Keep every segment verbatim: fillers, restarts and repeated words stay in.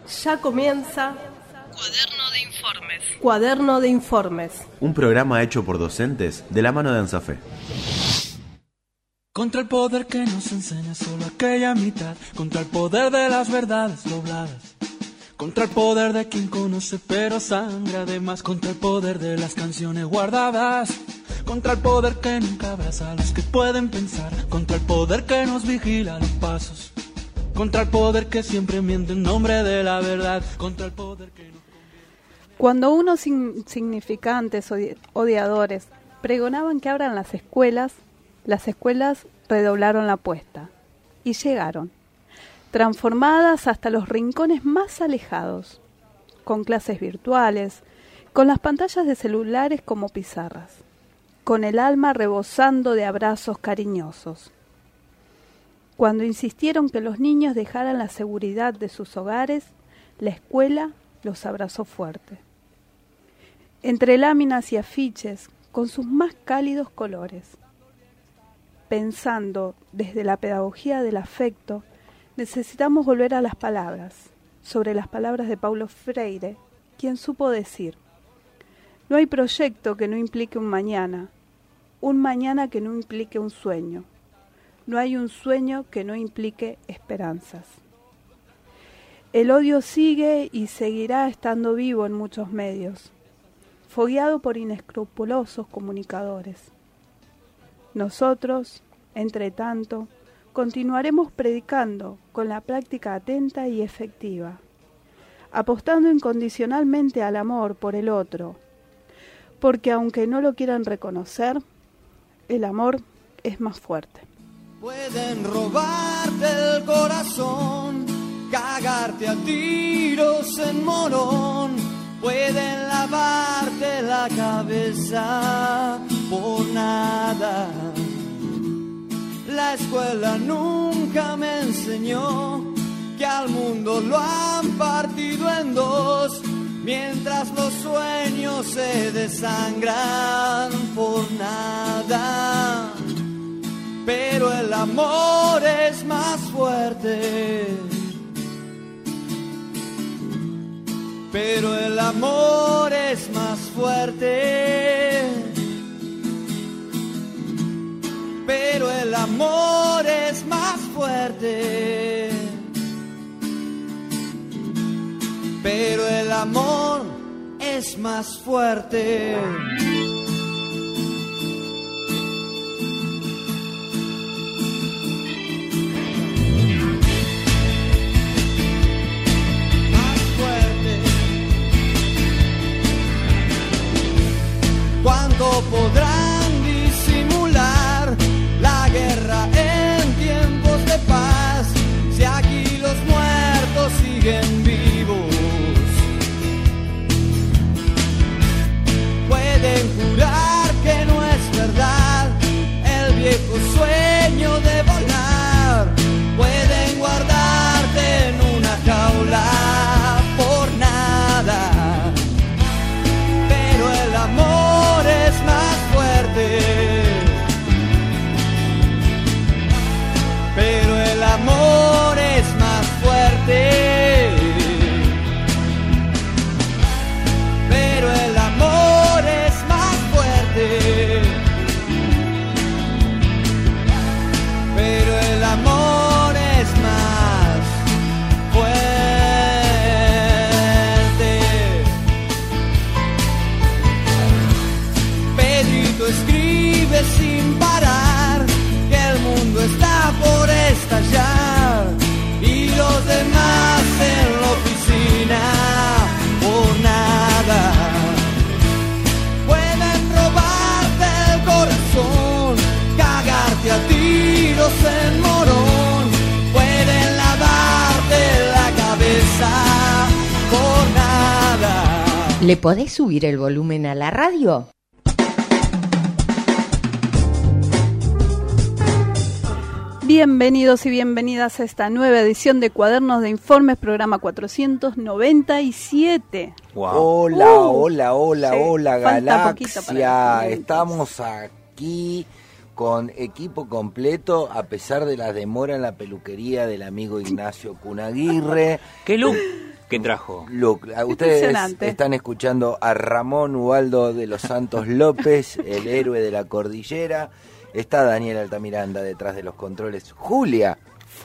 Ya comienza Cuaderno de Informes. Cuaderno de Informes. Un programa hecho por docentes de la mano de ANSAFE. Contra el poder que nos enseña solo aquella mitad, contra el poder de las verdades dobladas, contra el poder de quien conoce pero sangra además, contra el poder de las canciones guardadas, contra el poder que nunca abraza a los que pueden pensar, contra el poder que nos vigila los pasos, contra el poder que siempre miente en nombre de la verdad, contra el poder que nos... Cuando unos insignificantes odi- odiadores pregonaban que abran las escuelas, las escuelas redoblaron la apuesta y llegaron, transformadas hasta los rincones más alejados, con clases virtuales, con las pantallas de celulares como pizarras, con el alma rebosando de abrazos cariñosos. Cuando insistieron que los niños dejaran la seguridad de sus hogares, la escuela los abrazó fuerte. Entre láminas y afiches, con sus más cálidos colores. Pensando desde la pedagogía del afecto, necesitamos volver a las palabras, sobre las palabras de Paulo Freire, quien supo decir: no hay proyecto que no implique un mañana, un mañana que no implique un sueño, no hay un sueño que no implique esperanzas. El odio sigue y seguirá estando vivo en muchos medios, fogueado por inescrupulosos comunicadores. Nosotros, entre tanto, continuaremos predicando con la práctica atenta y efectiva, apostando incondicionalmente al amor por el otro, porque aunque no lo quieran reconocer, el amor es más fuerte. Pueden robarte el corazón, cagarte a tiros en Morón, pueden lavarte la cabeza por nada. La escuela nunca me enseñó que al mundo lo han partido en dos, mientras los sueños se desangran por nada. Pero el amor es más fuerte. Pero el amor es más fuerte. Pero el amor es más fuerte. Pero el amor es más fuerte. ¿Cuánto podrán disimular la guerra en tiempos de paz si aquí los muertos siguen vivos? Pueden jurar que no es verdad el viejo sueño de volar, pueden guardarte en una jaula por nada, pero el amor es más fuerte. Pero el amor es más fuerte. Pero el amor es más fuerte. Pero el amor es más fuerte. Pedrito escribe sin parar que el mundo está por estallar y los demás en la oficina por nada. Pueden robarte el corazón, cagarte a tiros en Morón, pueden lavarte la cabeza por nada. ¿Le podés subir el volumen a la radio? Bienvenidos y bienvenidas a esta nueva edición de Cuadernos de Informes, programa cuatrocientos noventa y siete. Wow. Hola, Uh, hola, hola, sí, hola, Galaxia. para Estamos aquí con equipo completo, a pesar de la demora en la peluquería del amigo Ignacio Cunaguirre. ¡Qué look! ¿Qué trajo? Look, ustedes están escuchando a Ramón Ubaldo de los Santos López, el héroe de la cordillera. Está Daniel Altamiranda detrás de los controles. Julia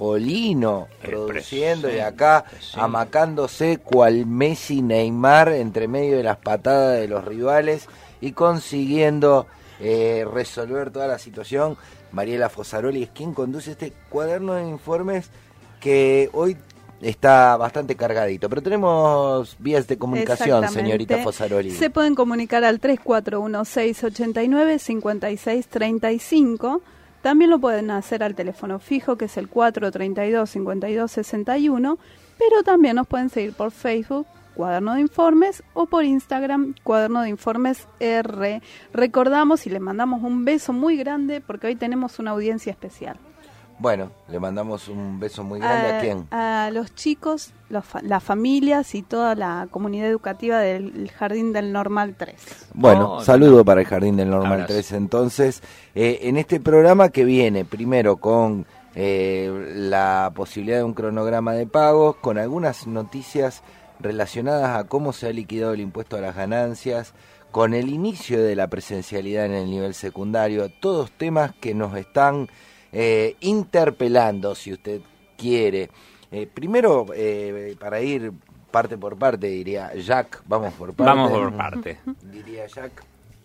Folino produciendo y acá sí. amacándose cual Messi, Neymar entre medio de las patadas de los rivales y consiguiendo eh, resolver toda la situación. Mariela Fosaroli es quien conduce este cuaderno de informes que hoy está bastante cargadito, pero tenemos vías de comunicación, señorita Fosaroli. Se pueden comunicar al tres cuatro uno seis ocho nueve cinco seis tres cinco. También lo pueden hacer al teléfono fijo, que es el cuatro tres dos cinco dos seis uno, pero también nos pueden seguir por Facebook, Cuaderno de Informes, o por Instagram, Cuaderno de Informes R. Recordamos y le mandamos un beso muy grande porque hoy tenemos una audiencia especial. Bueno, le mandamos un beso muy grande a, ¿a quién? A los chicos, los fa- las familias y toda la comunidad educativa del Jardín del Normal tres. Bueno, oh, saludo no. para el Jardín del Normal Abrazo. tres. Entonces, eh, en este programa que viene primero con eh, la posibilidad de un cronograma de pagos, con algunas noticias relacionadas a cómo se ha liquidado el impuesto a las ganancias, con el inicio de la presencialidad en el nivel secundario, todos temas que nos están Eh, interpelando, si usted quiere. Eh, primero, eh, para ir parte por parte, diría Jack, vamos por parte. Vamos por parte. Diría Jack.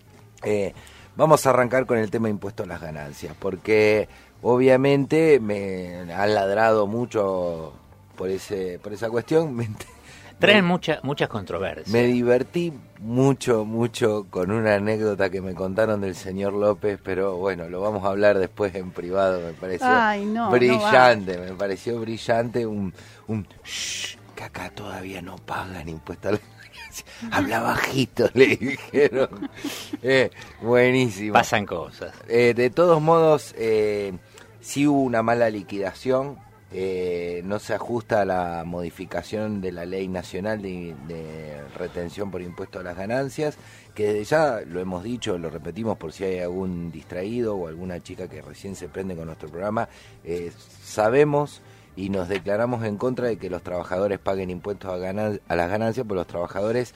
Eh, vamos a arrancar con el tema impuesto a las ganancias, porque obviamente me han ladrado mucho por ese por esa cuestión. Me, Traen mucha, muchas controversias. Me divertí mucho, mucho con una anécdota que me contaron del señor López, pero bueno, lo vamos a hablar después en privado, me pareció Ay, no, brillante, no me pareció brillante un, un shh, que acá todavía no pagan impuestos a la ganancia. Habla bajito, le dijeron. Eh, buenísimo. Pasan cosas. Eh, de todos modos, eh, sí hubo una mala liquidación. Eh, no se ajusta a la modificación de la Ley Nacional de, de Retención por Impuesto a las Ganancias, que desde ya lo hemos dicho, lo repetimos por si hay algún distraído o alguna chica que recién se prende con nuestro programa. Eh, sabemos y nos declaramos en contra de que los trabajadores paguen impuestos a, ganan- a las ganancias, porque los trabajadores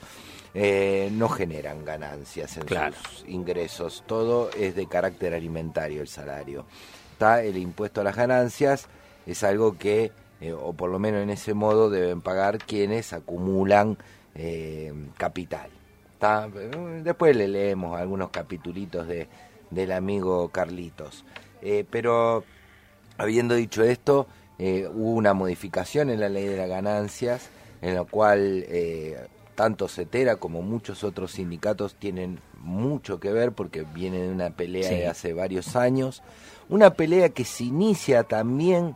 eh, no generan ganancias en claro. sus ingresos, todo es de carácter alimentario el salario. Está el impuesto a las ganancias, es algo que, eh, o por lo menos en ese modo, deben pagar quienes acumulan eh, capital. ¿Tá? Después le leemos algunos capitulitos de, del amigo Carlitos. Eh, pero, habiendo dicho esto, eh, hubo una modificación en la ley de las ganancias, en la cual eh, tanto CETERA como muchos otros sindicatos tienen mucho que ver, porque viene de una pelea sí. de hace varios años. Una pelea que se inicia también.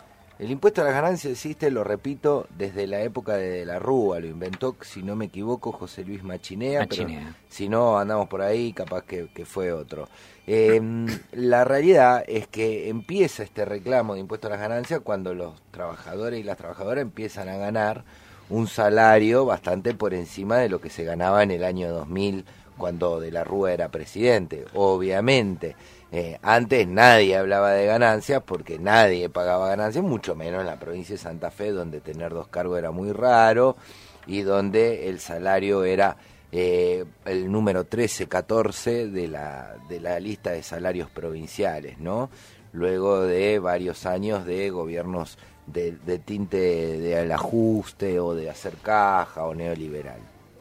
El impuesto a las ganancias existe, lo repito, desde la época de, de la Rúa, lo inventó, si no me equivoco, José Luis Machinea, Machinea. pero si no andamos por ahí, capaz que, que fue otro. Eh, la realidad es que empieza este reclamo de impuesto a las ganancias cuando los trabajadores y las trabajadoras empiezan a ganar un salario bastante por encima de lo que se ganaba en el año dos mil, cuando de la Rúa era presidente, obviamente. Eh, antes nadie hablaba de ganancias porque nadie pagaba ganancias, mucho menos en la provincia de Santa Fe, donde tener dos cargos era muy raro y donde el salario era eh, el número trece, catorce de la, de la lista de salarios provinciales, ¿no? Luego de varios años de gobiernos de, de tinte del ajuste o de hacer caja o neoliberal.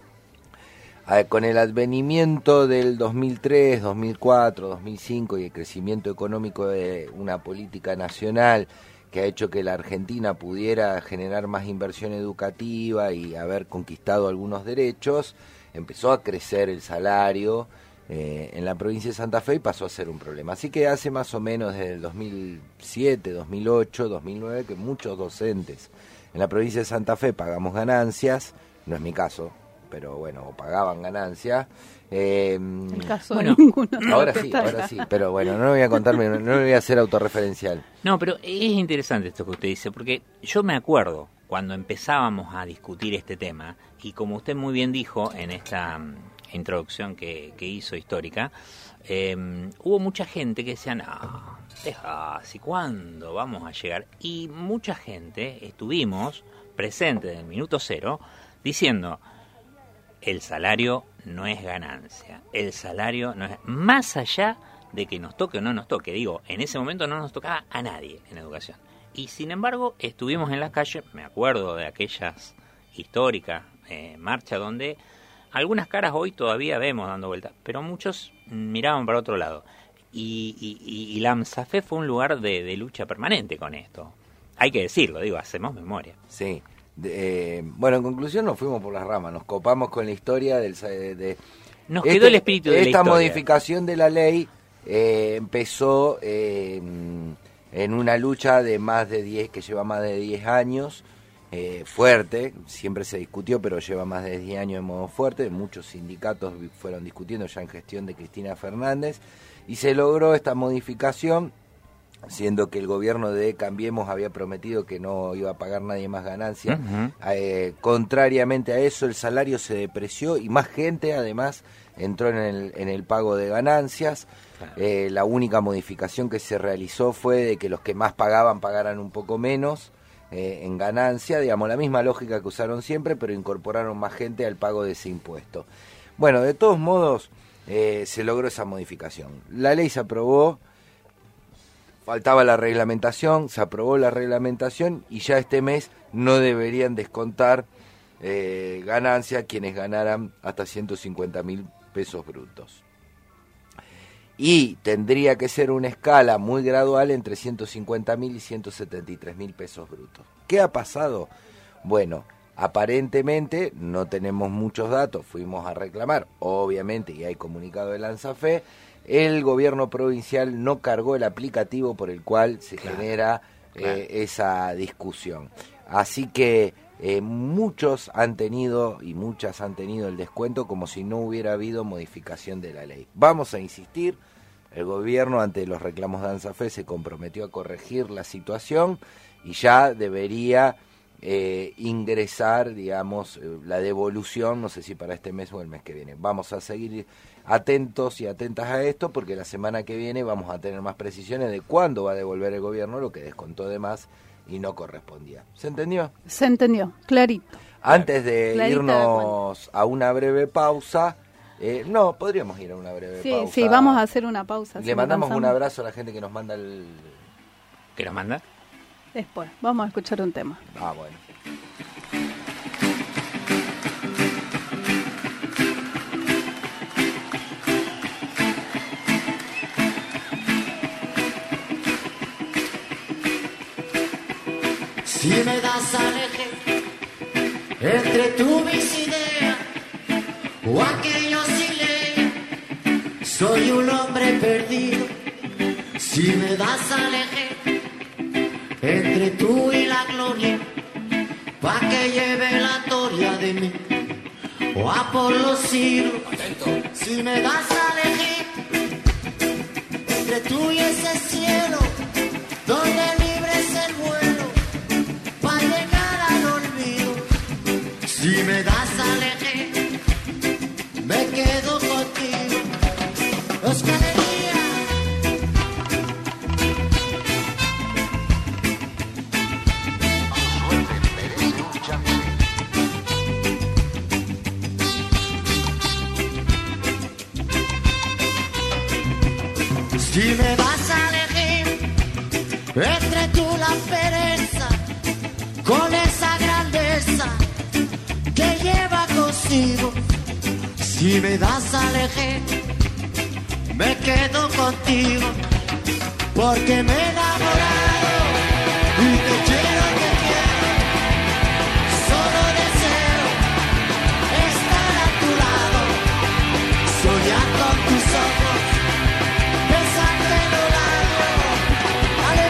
Con el advenimiento del dos mil tres, dos mil cuatro, dos mil cinco y el crecimiento económico de una política nacional que ha hecho que la Argentina pudiera generar más inversión educativa y haber conquistado algunos derechos, empezó a crecer el salario eh, en la provincia de Santa Fe y pasó a ser un problema. Así que hace más o menos desde el dos mil siete, dos mil ocho, dos mil nueve que muchos docentes en la provincia de Santa Fe pagamos ganancias, no es mi caso, pero bueno, pagaban ganancias. Eh, el caso bueno, de ninguno. Ahora sí, ahora sí, pero bueno, no voy a contarme, no, no voy a hacer autorreferencial. No, pero es interesante esto que usted dice, porque yo me acuerdo cuando empezábamos a discutir este tema, y como usted muy bien dijo en esta introducción que, que hizo histórica, eh, hubo mucha gente que decía, no, deja, ¿así cuándo vamos a llegar? Y mucha gente estuvimos presentes en el minuto cero diciendo, el salario no es ganancia, el salario no es... Más allá de que nos toque o no nos toque, digo, en ese momento no nos tocaba a nadie en educación. Y sin embargo, estuvimos en las calles, me acuerdo de aquellas históricas eh, marchas donde algunas caras hoy todavía vemos dando vueltas, pero muchos miraban para otro lado. Y, y, y la AMSAFE fue un lugar de, de lucha permanente con esto. Hay que decirlo, digo, hacemos memoria. Sí. De, eh, bueno, en conclusión nos fuimos por las ramas, nos copamos con la historia del... De, de, nos este, quedó el espíritu de la esta historia. modificación de la ley eh, empezó eh, en una lucha de más de diez, que lleva más de diez años, eh, fuerte, siempre se discutió, pero lleva más de diez años de modo fuerte, muchos sindicatos fueron discutiendo ya en gestión de Cristina Fernández, y se logró esta modificación, siendo que el gobierno de Cambiemos había prometido que no iba a pagar nadie más ganancias. Uh-huh. Eh, contrariamente a eso, el salario se depreció y más gente además entró en el, en el pago de ganancias. Claro. Eh, la única modificación que se realizó fue de que los que más pagaban pagaran un poco menos eh, en ganancia, digamos, la misma lógica que usaron siempre, pero incorporaron más gente al pago de ese impuesto. Bueno, de todos modos, eh, se logró esa modificación. La ley se aprobó, faltaba la reglamentación, se aprobó la reglamentación y ya este mes no deberían descontar eh, ganancia quienes ganaran hasta ciento cincuenta mil pesos brutos. Y tendría que ser una escala muy gradual entre ciento cincuenta mil y ciento setenta y tres mil pesos brutos. ¿Qué ha pasado? Bueno, aparentemente no tenemos muchos datos, fuimos a reclamar, obviamente, y hay comunicado de la ANSAFE, el gobierno provincial no cargó el aplicativo por el cual se claro, genera claro. Eh, esa discusión. Así que eh, muchos han tenido y muchas han tenido el descuento como si no hubiera habido modificación de la ley. Vamos a insistir, el gobierno ante los reclamos de ANSAFE se comprometió a corregir la situación y ya debería eh, ingresar, digamos, eh, la devolución, no sé si para este mes o el mes que viene. Vamos a seguir atentos y atentas a esto porque la semana que viene vamos a tener más precisiones de cuándo va a devolver el gobierno lo que descontó de más y no correspondía. ¿Se entendió? Se entendió, clarito. Antes de Clarita irnos a una breve pausa, eh, no, podríamos ir a una breve sí, pausa. Sí, vamos a hacer una pausa. Le si mandamos no un abrazo a la gente que nos manda el... ¿Que nos manda? Después, vamos a escuchar un tema. Ah, bueno. Si me das al eje entre tú mis ideas o aquellos sin ley, soy un hombre perdido. Si me das al eje entre tú y la gloria, pa' que lleve la gloria de mí o a por los siglos. Si me das al eje entre tú y ese cielo donde libre es el vuelo para llegar al olvido. Si me das al eje, me quedo contigo. Los galerías. Si me das al eje, entre tú la pereza con esa grandeza que lleva consigo. Si me das al eje, me quedo contigo porque me he enamorado y te quiero, te quiero. Solo deseo estar a tu lado, soñar con tus ojos, besarte lo largo. Ale,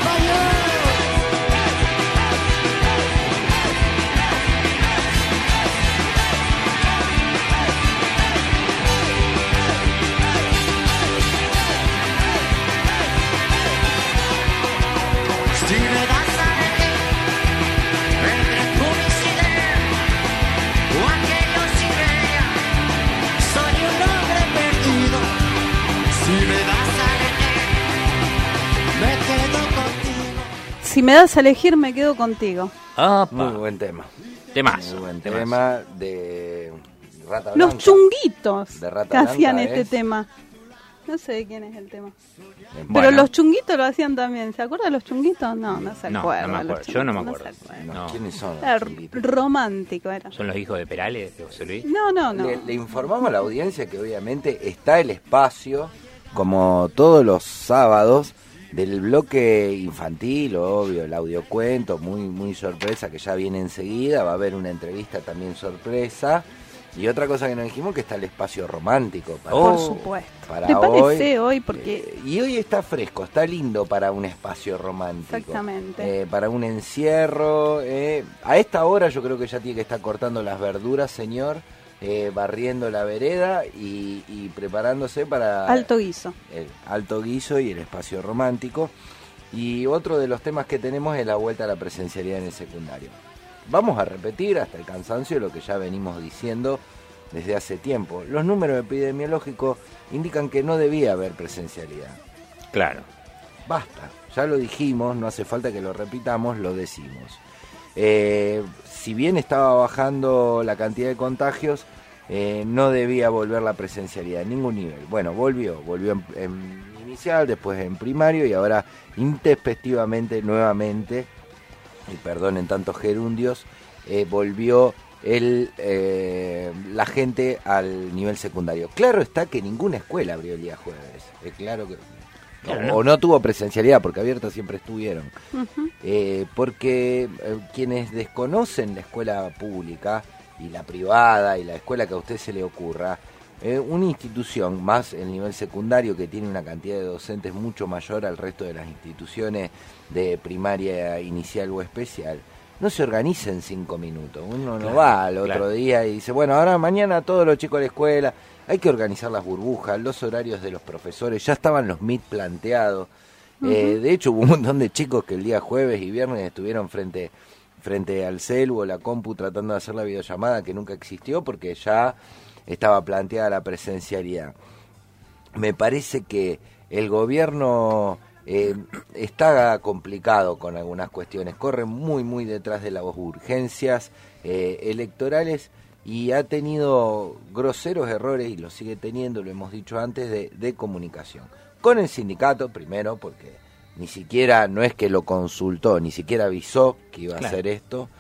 Si me das a elegir, me quedo contigo. Opa. Muy buen tema. Temazo. Muy buen temazo. tema de Rata Blanca. Los chunguitos De Rata que hacían Blanca este es- tema. No sé de quién es el tema. Bien. Pero Bueno. los chunguitos lo hacían también. ¿Se acuerdan de los chunguitos? No, no se No, acuerda. no me de los acuerdo. Yo no me chunguitos, acuerdo. se acuerda. No, No. ¿quiénes son? los Era chunguitos? romántico era. ¿Son los hijos de Perales, de José Luis? No, no, no. Le, le informamos a la audiencia que obviamente está el espacio, como todos los sábados, del bloque infantil, obvio, el audiocuento, muy, muy sorpresa, que ya viene enseguida, va a haber una entrevista también sorpresa. Y otra cosa que nos dijimos, que está el espacio romántico. Para, Por supuesto. para Prepárese hoy porque... Eh, y hoy está fresco, está lindo para un espacio romántico. Exactamente. Eh, para un encierro. Eh, a esta hora yo creo que ya tiene que estar cortando las verduras, señor, eh, barriendo la vereda y, y preparándose para... Alto guiso. El alto guiso y el espacio romántico. Y otro de los temas que tenemos es la vuelta a la presencialidad en el secundario. Vamos a repetir hasta el cansancio lo que ya venimos diciendo desde hace tiempo. Los números epidemiológicos indican que no debía haber presencialidad. Claro. Basta, ya lo dijimos, no hace falta que lo repitamos, lo decimos. Eh, si bien estaba bajando la cantidad de contagios, eh, no debía volver la presencialidad en ningún nivel. Bueno, volvió, volvió en, en inicial, después en primario y ahora intempestivamente, nuevamente, y perdonen tantos gerundios, eh, volvió el, eh, la gente al nivel secundario. Claro está que ninguna escuela abrió el día jueves, es claro que... Claro, o, ¿no? o no tuvo presencialidad, porque abiertas siempre estuvieron. Ujú. Eh, porque eh, quienes desconocen la escuela pública y la privada y la escuela que a usted se le ocurra, eh, una institución más el nivel secundario que tiene una cantidad de docentes mucho mayor al resto de las instituciones de primaria inicial o especial, no se organiza en cinco minutos. Uno no Claro, va al otro claro. día y dice, bueno, ahora mañana todos los chicos a la escuela. Hay que organizar las burbujas, los horarios de los profesores, ya estaban los M I T planteados. Eh, de hecho, hubo un montón de chicos que el día jueves y viernes estuvieron frente, frente al celu o la compu tratando de hacer la videollamada que nunca existió porque ya estaba planteada la presencialidad. Me parece que el gobierno eh, está complicado con algunas cuestiones, corre muy, muy detrás de las urgencias eh, electorales. Y ha tenido groseros errores, y lo sigue teniendo, lo hemos dicho antes, de, de comunicación. Con el sindicato, primero, porque ni siquiera, no es que lo consultó, ni siquiera avisó que iba a Claro. hacer esto.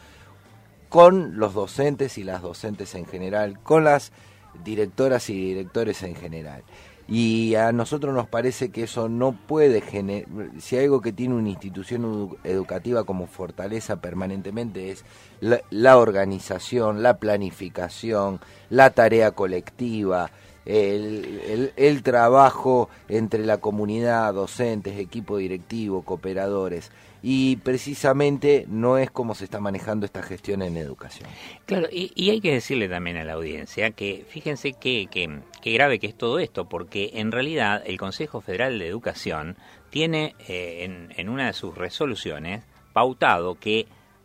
Con los docentes y las docentes en general, con las directoras y directores en general. Y a nosotros nos parece que eso no puede generar, si hay algo que tiene una institución edu- educativa como fortaleza permanentemente es la, la organización, la planificación, la tarea colectiva, el, el, el trabajo entre la comunidad, docentes, equipo directivo, cooperadores. Y precisamente no es como se está manejando esta gestión en educación. Claro, y, y hay que decirle también a la audiencia que fíjense qué que, que grave que es todo esto, porque en realidad el Consejo Federal de Educación tiene eh, en, en una de sus resoluciones pautado que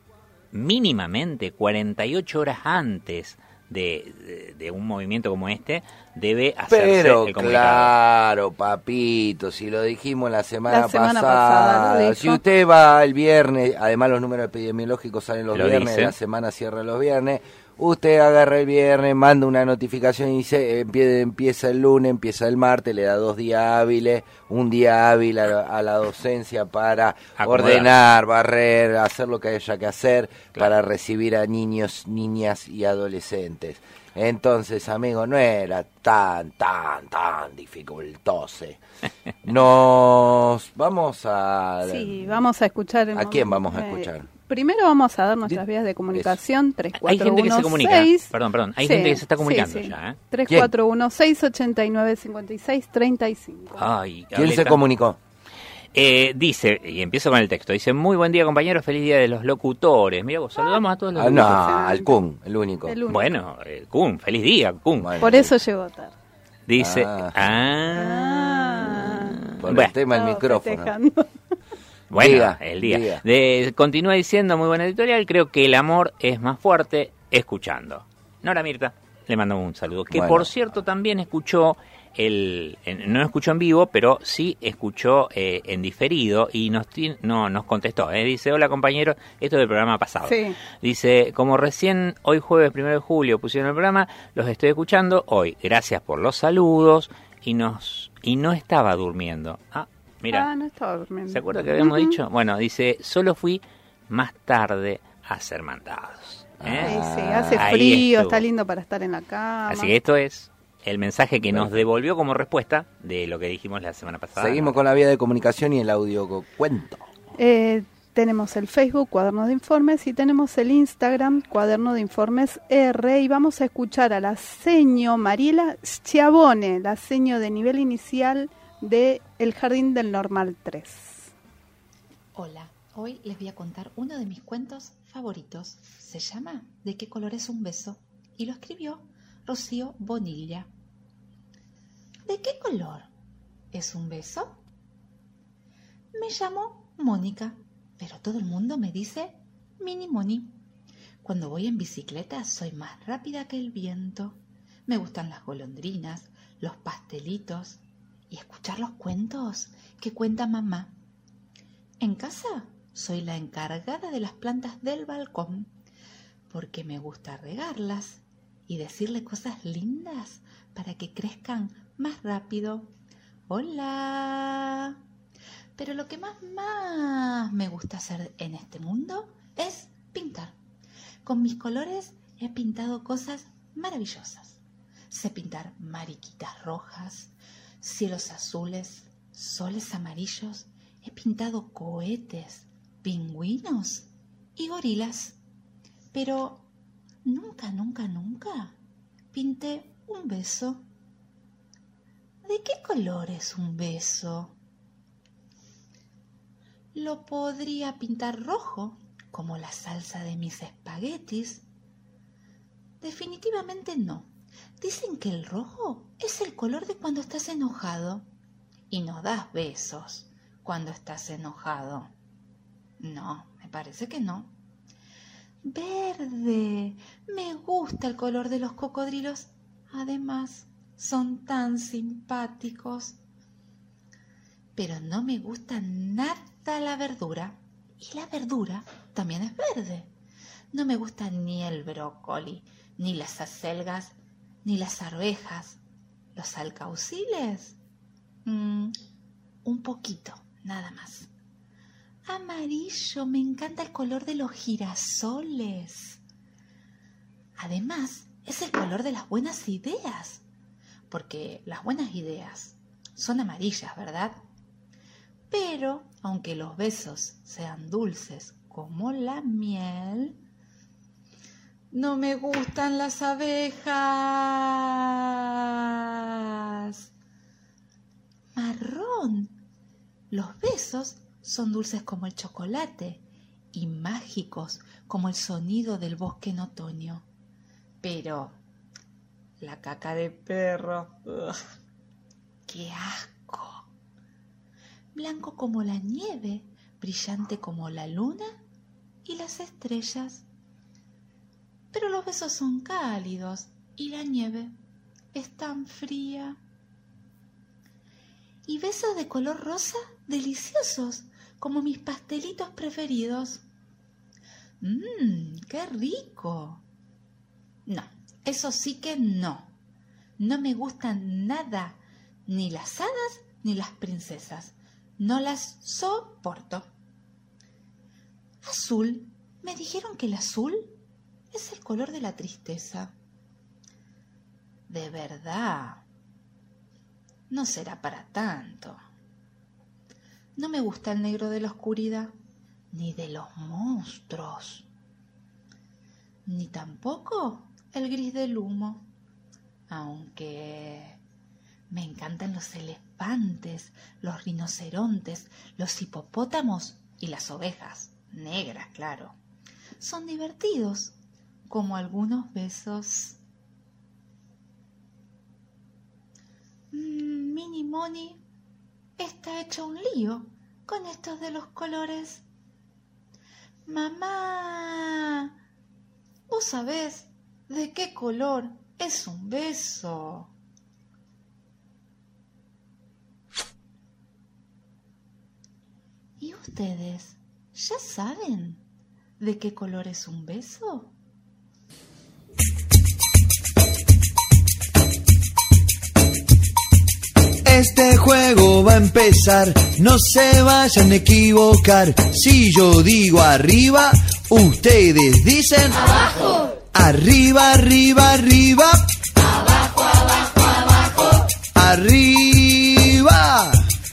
mínimamente cuarenta y ocho horas antes de, de, de un movimiento como este debe hacerse Pero el comunicado. claro, papito, si lo dijimos la semana, La semana pasada, pasada lo dijo. si usted va el viernes, además los números epidemiológicos salen los Lo viernes, dice. la semana cierra los viernes, usted agarra el viernes, manda una notificación y dice, eh, empie- empieza el lunes, empieza el martes, le da dos días hábiles, un día hábil a, la- a la docencia para Acomodar. ordenar, barrer, hacer lo que haya que hacer Claro. para recibir a niños, niñas y adolescentes. Entonces, amigo, no era tan, tan, tan dificultoso. Nos vamos a... Sí, vamos a escuchar... el ¿A quién momento, vamos a eh, escuchar? Primero vamos a dar nuestras Di- vías de comunicación. tres Hay cuatro gente que uno se comunica. seis Perdón, perdón. Hay Sí, gente que se está comunicando sí, sí. ya, ¿eh? tres cuatro uno seis ocho nueve cinco seis tres cinco. Ay, ¿Quién se Violeta. comunicó? Eh, dice, y empiezo con el texto, dice, muy buen día compañeros, feliz día de los locutores. Mira, vos saludamos a todos los Ah, no, locutores. al Kun, el único. El único. Bueno, eh, Kun, feliz día, Kun. Bueno, Por eso llegó tarde. Dice, Ah. ah, Por el bueno, tema del Todo micrófono. festejando. bueno, Diga, el día. diga. De, continúa diciendo, muy buena editorial, creo que el amor es más fuerte escuchando. Nora Mirta, le mando un saludo. Que Bueno. por cierto también escuchó él en- no escuchó en vivo, pero sí escuchó eh, en diferido y nos ti- no nos contestó. ¿eh? Dice, hola compañero, esto es del programa pasado. Sí. Dice, como recién hoy jueves primero de julio pusieron el programa, los estoy escuchando hoy. Gracias por los saludos y nos y no estaba durmiendo. Ah, mira. Ah, no estaba durmiendo. ¿Se acuerda que habíamos Ujú. dicho? Bueno, dice, solo fui más tarde a ser mandados. ¿eh? Sí, sí, hace Ahí frío, estuvo. está lindo para estar en la cama. Así que esto es el mensaje que nos devolvió como respuesta de lo que dijimos la semana pasada. Seguimos con la vía de comunicación y el audio cuento. Eh, tenemos el Facebook, Cuaderno de Informes, y tenemos el Instagram, Cuaderno de Informes R, y vamos a escuchar a la seño Mariela Schiavone, la seño de nivel inicial de El Jardín del Normal tres. Hola, hoy les voy a contar uno de mis cuentos favoritos. Se llama ¿De qué color es un beso? Y lo escribió Rocío Bonilla. ¿De qué color es un beso? Me llamo Mónica, pero todo el mundo me dice Mini Moni. Cuando voy en bicicleta soy más rápida que el viento. Me gustan las golondrinas, los pastelitos y escuchar los cuentos que cuenta mamá. En casa soy la encargada de las plantas del balcón porque me gusta regarlas y decirle cosas lindas para que crezcan más rápido. ¡Hola! Pero lo que más, más me gusta hacer en este mundo es pintar. Con mis colores he pintado cosas maravillosas. Sé pintar mariquitas rojas, cielos azules, soles amarillos. He pintado cohetes, pingüinos y gorilas. Pero nunca, nunca, nunca pinté un beso. ¿De qué color es un beso? ¿Lo podría pintar rojo, como la salsa de mis espaguetis? Definitivamente no. Dicen que el rojo es el color de cuando estás enojado y no das besos cuando estás enojado. No, me parece que no. Verde. Me gusta el color de los cocodrilos. Además, son tan simpáticos. Pero no me gusta nada la verdura. Y la verdura también es verde. No me gusta ni el brócoli, ni las acelgas, ni las arvejas. Los alcauciles, mm, un poquito, nada más. Amarillo, me encanta el color de los girasoles. Además, es el color de las buenas ideas, porque las buenas ideas son amarillas, ¿verdad? Pero, aunque los besos sean dulces como la miel, no me gustan las abejas. Marrón. Los besos son dulces como el chocolate y mágicos como el sonido del bosque en otoño. Pero la caca de perro, ugh, ¡qué asco! Blanco como la nieve, brillante como la luna y las estrellas. Pero los besos son cálidos y la nieve es tan fría. Y besos de color rosa deliciosos, como mis pastelitos preferidos. ¡Mmm, qué rico! No, eso sí que no. No me gustan nada, ni las hadas ni las princesas. No las soporto. Azul. Me dijeron que el azul es el color de la tristeza. De verdad. No será para tanto. No me gusta el negro de la oscuridad, ni de los monstruos, ni tampoco el gris del humo, aunque me encantan los elefantes, los rinocerontes, los hipopótamos y las ovejas, negras, claro. Son divertidos, como algunos besos. Mm, Mini Moni está hecho un lío con estos de los colores. Mamá, ¿vos sabés de qué color es un beso? ustedes ya saben de qué color es un beso? Este juego va a empezar, no se vayan a equivocar. Si yo digo arriba, ustedes dicen abajo. Arriba, arriba, arriba. Abajo, abajo, abajo. Arriba.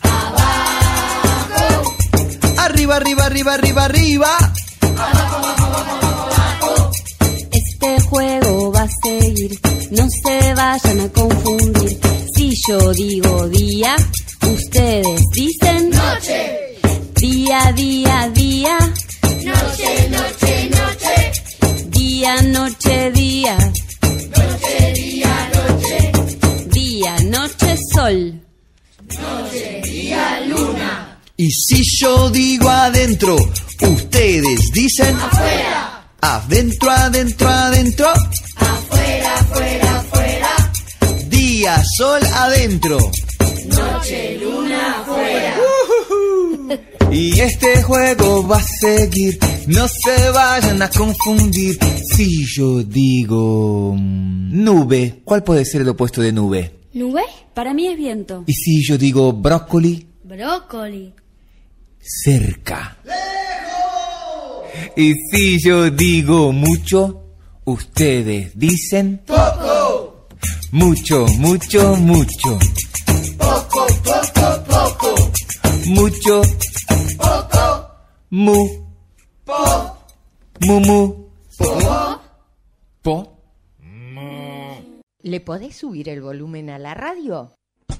Abajo. Arriba, arriba, arriba, arriba, arriba. Abajo, abajo, abajo, abajo. Este juego va a seguir, no se vayan a confundir. Si yo digo día, ustedes dicen noche. Día, día, día. Noche, noche, noche. Día, noche, día. Noche, día, noche. Día, noche, sol. Noche, día, luna. Y si yo digo adentro, ustedes dicen afuera. Adentro, adentro, adentro. Afuera, afuera, afuera. Día, sol, adentro. Noche, luna, afuera. Uh-huh. Y este juego va a seguir, no se vayan a confundir. Si yo digo nube, ¿cuál puede ser el opuesto de nube? ¿Nube? Para mí es viento. Y si yo digo brócoli, Brócoli. cerca. Y si yo digo mucho, ustedes dicen poco. Mucho, mucho, mucho. Poco, poco, poco. Mucho. Poco. Mu. Po. Mu, mu. Po. Po. ¿Le podés subir el volumen a la radio?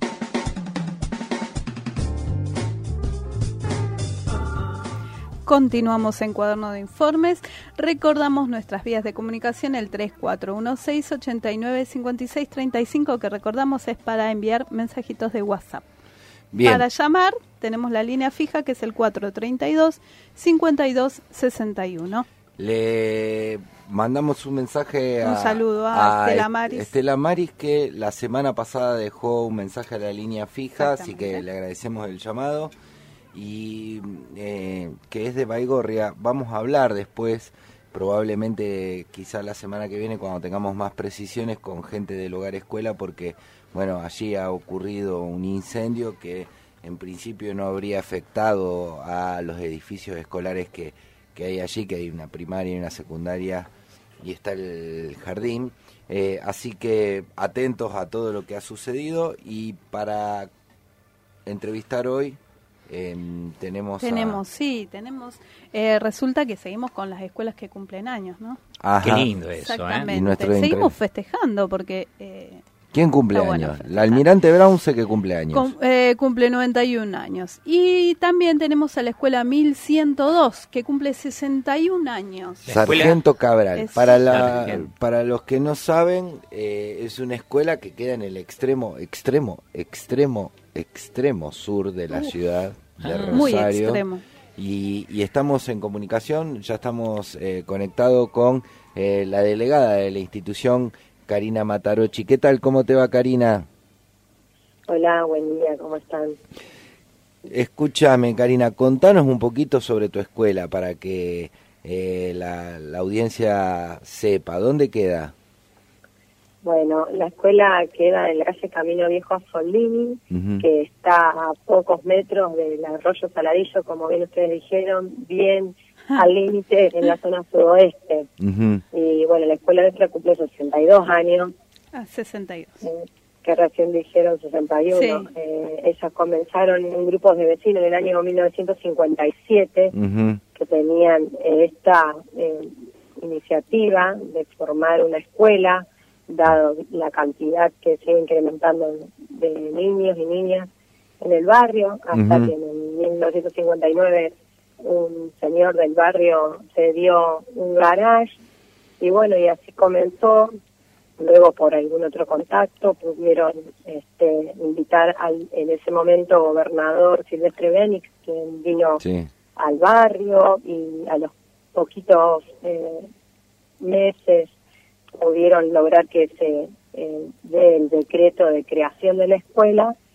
Continuamos en Cuaderno de Informes. Recordamos nuestras vías de comunicación, el tres cuatro uno seis, ocho nueve, cinco seis tres cinco, que recordamos es para enviar mensajitos de WhatsApp. Bien. Para llamar tenemos la línea fija, que es el cuatro treinta y dos, cincuenta y dos, sesenta y uno. Le mandamos un mensaje a... Un saludo a, a Estela Maris. Estela Maris, que la semana pasada dejó un mensaje a la línea fija, así que le agradecemos el llamado. Y eh, que es de Baigorria. Vamos a hablar después, probablemente quizá la semana que viene, cuando tengamos más precisiones, con gente del hogar escuela, porque bueno, allí ha ocurrido un incendio que en principio no habría afectado a los edificios escolares que, que hay allí, que hay una primaria y una secundaria y está el jardín, eh, así que atentos a todo lo que ha sucedido. Y para entrevistar hoy Eh, tenemos tenemos a... sí tenemos eh, resulta que seguimos con las escuelas que cumplen años, ¿no? Ajá. Qué lindo eso. Exactamente. ¿eh? Y nuestro seguimos entre... festejando porque eh, ¿quién cumple años? Bueno la Almirante Brown sé que cumple años. Com, eh, cumple noventa y un años. Y también tenemos a la escuela mil ciento dos, que cumple sesenta y un años. Sargento Cabral. Es... Para la para los que no saben, eh, es una escuela que queda en el extremo, extremo, extremo, extremo sur de la Uf. ciudad de Rosario. Muy extremo. Y, y estamos en comunicación, ya estamos eh, conectados con eh, la delegada de la institución, Karina Matarochi. ¿Qué tal? ¿Cómo te va, Karina? Hola, buen día, ¿cómo están? Escúchame, Karina, contanos un poquito sobre tu escuela para que eh, la, la audiencia sepa. ¿Dónde queda? Bueno, la escuela queda en la calle Camino Viejo a Soldini, uh-huh. que está a pocos metros del arroyo Saladillo, como bien ustedes dijeron, bien al límite en la zona sudoeste. Uh-huh. Y bueno, la escuela nuestra cumple sesenta y dos años. Ah, sesenta y dos. Eh, que recién dijeron sesenta y uno. Sí. Eh, ellas comenzaron en grupos de vecinos en el año mil novecientos cincuenta y siete, uh-huh. que tenían eh, esta eh, iniciativa de formar una escuela, dado la cantidad que sigue incrementando de niños y niñas en el barrio, hasta uh-huh. que en mil novecientos cincuenta y nueve un señor del barrio se dio un garage, y bueno, y así comenzó. Luego, por algún otro contacto, pudieron este, invitar al, en ese momento, gobernador Silvestre Benix, quien vino sí. al barrio, y a los poquitos eh, meses pudieron lograr que se eh, dé el decreto de creación de la escuela,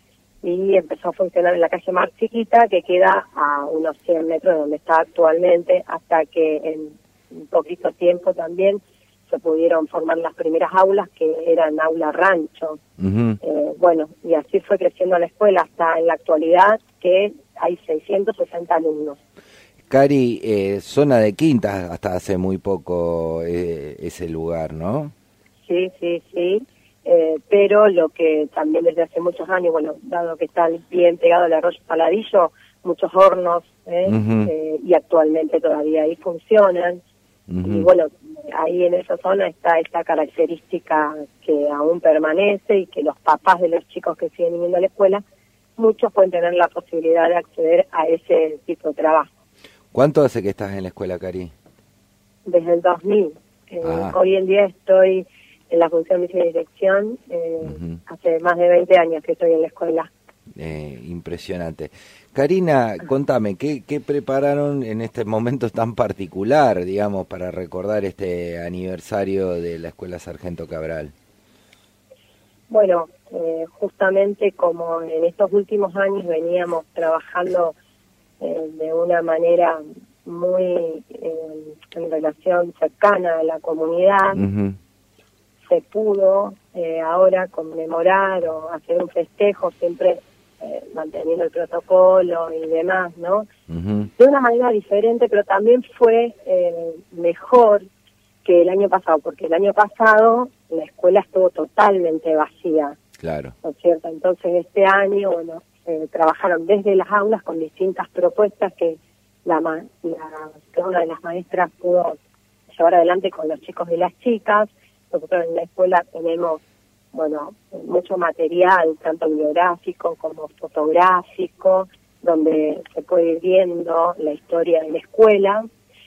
y empezó a funcionar en la calle Mar Chiquita, que queda a unos cien metros de donde está actualmente, hasta que en un poquito tiempo también se pudieron formar las primeras aulas, que eran aula rancho. Uh-huh. Eh, bueno, y así fue creciendo la escuela hasta en la actualidad, que hay seiscientos sesenta alumnos. Cari, eh, zona de Quintas hasta hace muy poco eh, ese lugar, ¿no? Sí, sí, sí. Eh, pero lo que también desde hace muchos años, bueno, dado que está bien pegado al arroyo Saladillo, muchos hornos, ¿eh? Uh-huh. eh, y actualmente todavía ahí funcionan. Uh-huh. Y bueno, ahí en esa zona está esta característica que aún permanece y que los papás de los chicos que siguen viniendo a la escuela, muchos pueden tener la posibilidad de acceder a ese tipo de trabajo. ¿Cuánto hace que estás en la escuela, Cari? Desde el dos mil. Eh, ah. Hoy en día estoy en la función de dirección, eh, uh-huh. hace más de veinte años que estoy en la escuela. Eh, impresionante. Karina, contame, ¿qué, ¿qué prepararon en este momento tan particular, digamos, para recordar este aniversario de la Escuela Sargento Cabral? Bueno, eh, justamente como en estos últimos años veníamos trabajando eh, de una manera muy eh, en relación cercana a la comunidad, uh-huh. se pudo eh, ahora conmemorar o hacer un festejo, siempre eh, manteniendo el protocolo y demás, ¿no? Uh-huh. De una manera diferente, pero también fue eh, mejor que el año pasado, porque el año pasado la escuela estuvo totalmente vacía. Claro. ¿No es cierto? Entonces este año, bueno, eh, trabajaron desde las aulas con distintas propuestas que la, la que una de las maestras pudo llevar adelante con los chicos y las chicas. Nosotros en la escuela tenemos, bueno, mucho material, tanto bibliográfico como fotográfico, donde se puede ir viendo la historia de la escuela.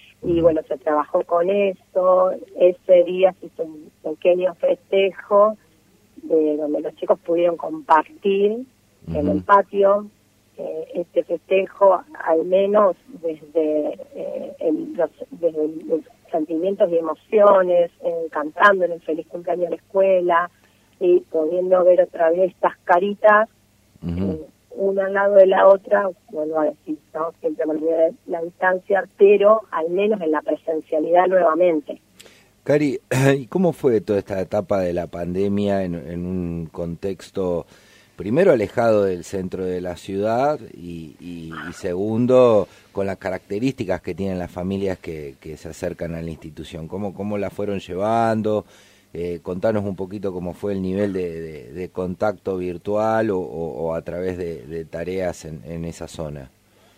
Y bueno, se trabajó con eso. Ese día se hizo un pequeño festejo eh, donde los chicos pudieron compartir uh-huh. en el patio eh, este festejo, al menos desde, eh, el, los, desde los sentimientos y emociones, eh, cantando en el feliz cumpleaños de la escuela y pudiendo ver otra vez estas caritas uh-huh. eh, una al lado de la otra, vuelvo a decir, ¿no? Siempre mantener la distancia, pero al menos en la presencialidad nuevamente. Cari, ¿y cómo fue toda esta etapa de la pandemia en, en un contexto, primero alejado del centro de la ciudad y, y, y segundo, con las características que tienen las familias que, que se acercan a la institución? ¿Cómo, cómo la fueron llevando? Eh, contanos un poquito cómo fue el nivel de, de, de contacto virtual o, o, o a través de, de tareas en, en esa zona.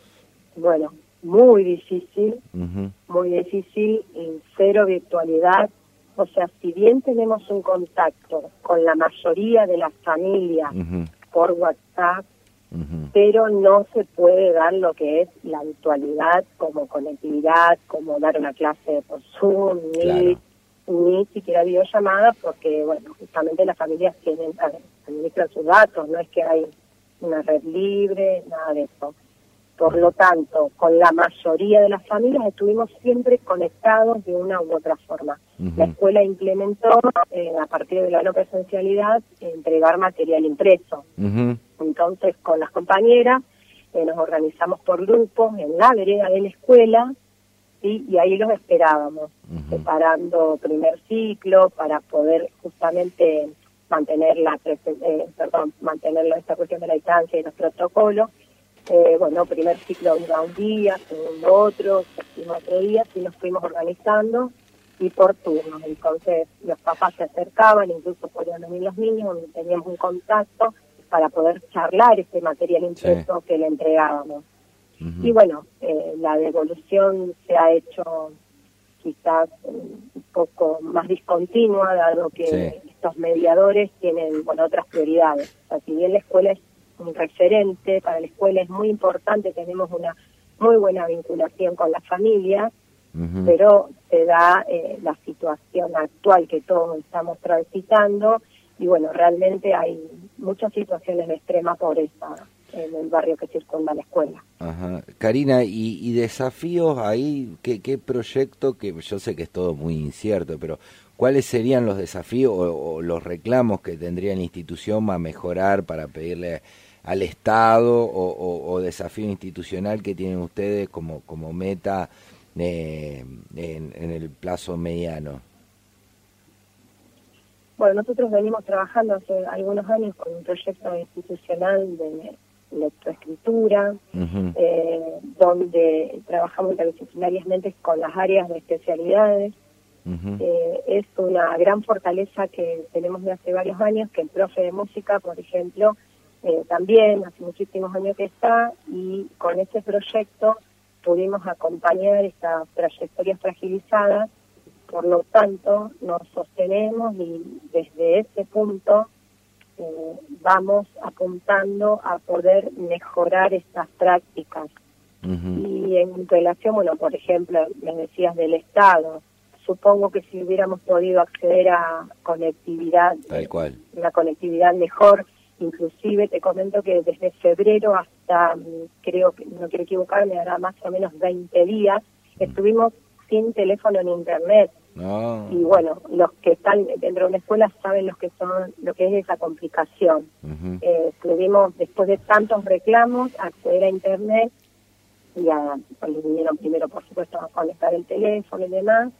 Bueno, muy difícil, uh-huh. muy difícil, en cero virtualidad. O sea, si bien tenemos un contacto con la mayoría de las familias uh-huh. por WhatsApp, uh-huh. pero no se puede dar lo que es la virtualidad como conectividad, como dar una clase por Zoom, claro. ni siquiera videollamada, porque, bueno, justamente las familias tienen, administran sus datos, no es que hay una red libre, nada de eso. Por lo tanto, con la mayoría de las familias estuvimos siempre conectados de una u otra forma. Uh-huh. La escuela implementó, eh, a partir de la no presencialidad, entregar material impreso. Uh-huh. Entonces, con las compañeras, eh, nos organizamos por grupos en la vereda de la escuela, ¿sí? Y ahí los esperábamos, uh-huh. preparando primer ciclo para poder justamente mantener la eh, perdón, mantener esta cuestión de la distancia y los protocolos. Eh, bueno, primer ciclo iba un día, segundo otro, séptimo otro día, y nos fuimos organizando y por turnos. Entonces los papás se acercaban, incluso podían venir los niños, donde teníamos un contacto para poder charlar este material impreso sí. que le entregábamos. Uh-huh. Y bueno, eh, la devolución se ha hecho quizás un poco más discontinua, dado que sí. estos mediadores tienen, bueno, otras prioridades. O sea, si bien la escuela es un referente para la escuela, es muy importante, tenemos una muy buena vinculación con las familias, uh-huh. pero se da eh, la situación actual que todos estamos transitando y bueno, realmente hay muchas situaciones de extrema pobreza en el barrio que circunda la escuela. Ajá. Karina, ¿y, y desafíos ahí? ¿Qué, qué proyecto? Que yo sé que es todo muy incierto, pero ¿cuáles serían los desafíos o, o los reclamos que tendría la institución a mejorar para pedirle al Estado o, o, o desafío institucional que tienen ustedes como, como meta eh, en, en el plazo mediano? Bueno, nosotros venimos trabajando hace algunos años con un proyecto institucional de lectoescritura, uh-huh. eh, donde trabajamos interdisciplinariamente con las áreas de especialidades. Uh-huh. Eh, es una gran fortaleza que tenemos de hace varios años, que el profe de música, por ejemplo, eh, también hace muchísimos años que está, y con este proyecto pudimos acompañar estas trayectorias fragilizadas. Por lo tanto, nos sostenemos y desde ese punto eh, vamos apuntando a poder mejorar estas prácticas. Uh-huh. Y en relación, bueno, por ejemplo, me decías del Estado, supongo que si hubiéramos podido acceder a conectividad, tal cual, una conectividad mejor, inclusive te comento que desde febrero hasta, creo que, no quiero equivocarme, hará más o menos veinte días, uh-huh. estuvimos sin teléfono ni internet. No. Y bueno, los que están dentro de una escuela saben los que son lo que es esa complicación. Uh-huh. Eh, pudimos, después de tantos reclamos, acceder a internet y a, pues, vinieron primero, por supuesto, a conectar el teléfono y demás.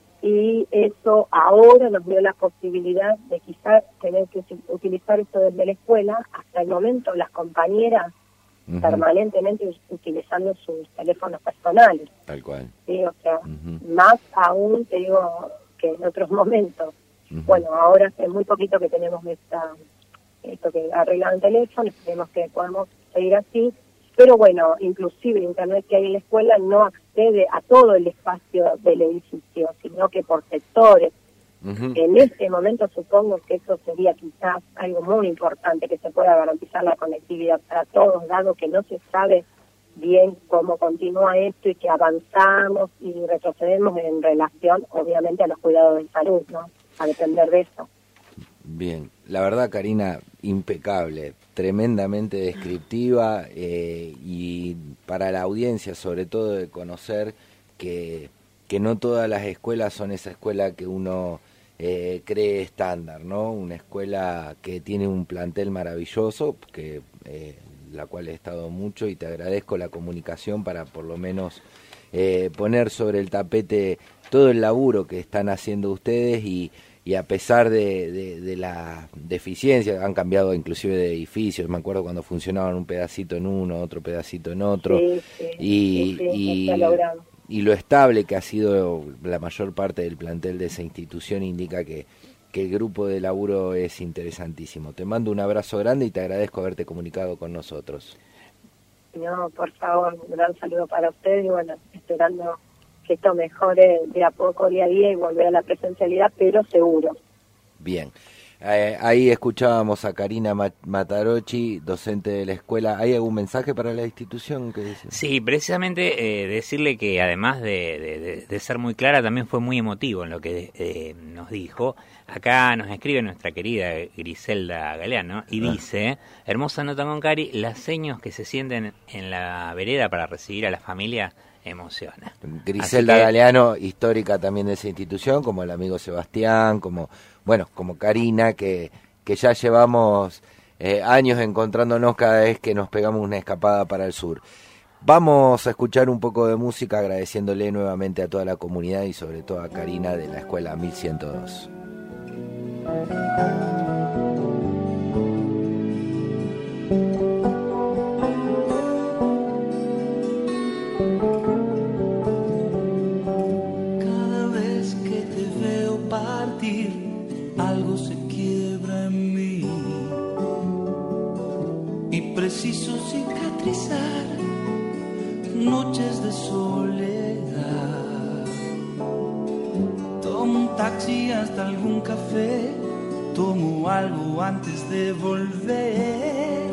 Y eso ahora nos dio la posibilidad de quizás tener que utilizar esto desde la escuela. Hasta el momento las compañeras Uh-huh. permanentemente utilizando sus teléfonos personales. Tal cual. Sí, o sea, uh-huh. más aún, te digo, que en otros momentos. Uh-huh. Bueno, ahora hace muy poquito que tenemos esta, esto que arreglado el teléfono, esperemos que podamos seguir así, pero bueno, inclusive el internet que hay en la escuela no accede a todo el espacio del edificio, sino que por sectores. Uh-huh. En este momento supongo que eso sería quizás algo muy importante, que se pueda garantizar la conectividad para todos, dado que no se sabe bien cómo continúa esto y que avanzamos y retrocedemos en relación, obviamente, a los cuidados de salud, ¿no? A depender de eso. Bien, la verdad, Karina, impecable, tremendamente descriptiva eh, y para la audiencia, sobre todo, de conocer que, que no todas las escuelas son esa escuela que uno Eh, cree estándar, ¿no? Una escuela que tiene un plantel maravilloso, que eh, la cual he estado mucho, y te agradezco la comunicación para por lo menos eh, poner sobre el tapete todo el laburo que están haciendo ustedes y, y a pesar de, de, de la deficiencia, han cambiado inclusive de edificios, me acuerdo cuando funcionaban un pedacito en uno, otro pedacito en otro, sí, sí, y, sí, sí, y, está logrado. Y lo estable que ha sido la mayor parte del plantel de esa institución indica que, que el grupo de laburo es interesantísimo. Te mando un abrazo grande y te agradezco haberte comunicado con nosotros. No, por favor, un gran saludo para ustedes y bueno, esperando que esto mejore de a poco, día a día, y volver a la presencialidad, pero seguro. Bien. Eh, ahí escuchábamos a Karina Matarochi, docente de la escuela. ¿Hay algún mensaje para la institución? Que dice? Sí, precisamente eh, decirle que además de, de, de ser muy clara, también fue muy emotivo en lo que eh, nos dijo. Acá nos escribe nuestra querida Griselda Galeano y ah. dice, hermosa nota con Cari, las seños que se sienten en la vereda para recibir a la familia emociona. Griselda que... Galeano, histórica también de esa institución, como el amigo Sebastián, como... Bueno, como Karina, que, que ya llevamos eh, años encontrándonos cada vez que nos pegamos una escapada para el sur. Vamos a escuchar un poco de música agradeciéndole nuevamente a toda la comunidad y sobre todo a Karina de la Escuela mil ciento dos. Cada vez que te veo partir, algo se quiebra en mí y preciso cicatrizar noches de soledad. Tomo un taxi hasta algún café, tomo algo antes de volver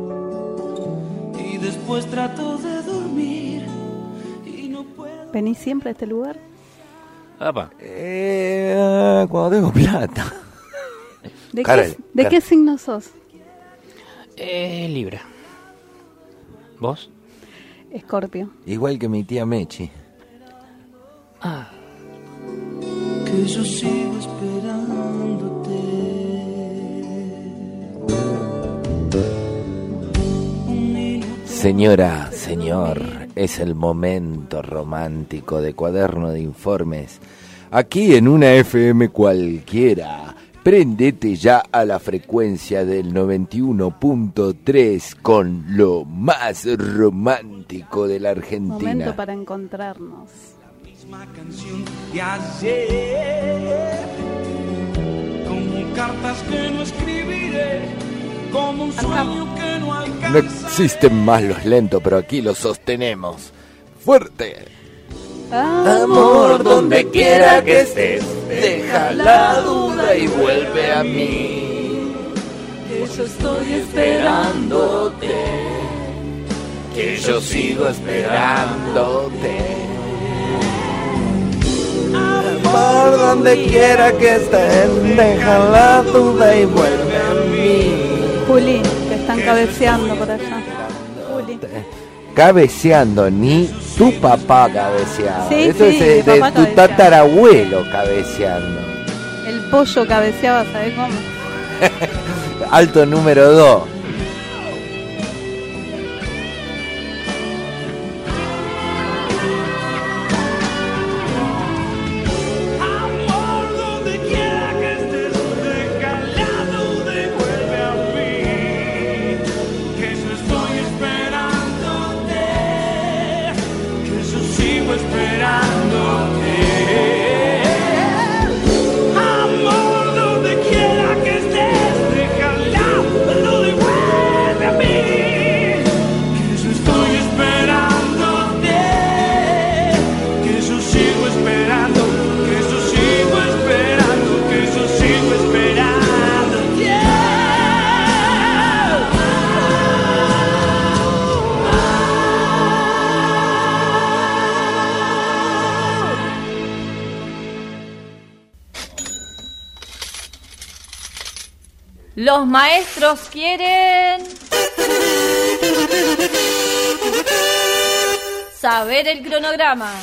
y después trato de dormir y no puedo. ¿Venís siempre a este lugar? Apa. Eh, cuando tengo plata. ¿De, Cara, qué, ¿de qué signo sos? Eh, Libra. ¿Vos? Escorpio. Igual que mi tía Mechi. Ah. Que yo sigo esperándote. Señora, señor, es el momento romántico de Cuaderno de Informes. Aquí en una F M cualquiera, prendete ya a la frecuencia del noventa y uno punto tres con lo más romántico de la Argentina. Momento para encontrarnos. La misma canción de ayer, como cartas que no escribiré, como un sueño que no alcanza. No existen más los lentos, pero aquí los sostenemos. ¡Fuerte! Amor, donde quiera que estés, deja la duda y vuelve a mí. Que yo estoy esperándote, Que yo sigo esperándote. Amor, donde quiera que estés, deja la duda y vuelve a mí. Juli, te están cabeceando por allá. Juli. Cabeceando, ni tu papá cabeceaba. Sí, Eso sí, es de, mi de papá tu cabeceaba. tatarabuelo cabeceando. El pollo cabeceaba, ¿sabes cómo? Alto número dos. amor, donde quiera que estés, deja la duda y vuelve a mí. Que yo estoy esperándote, que yo sigo esperándote. Amor, donde quiera que estés, deja la duda y vuelve a mí. Que yo estoy esperándote, que yo sigo esperando, que yo sigo esperando, que yo sigo esperando. Los maestros quieren saber el cronograma.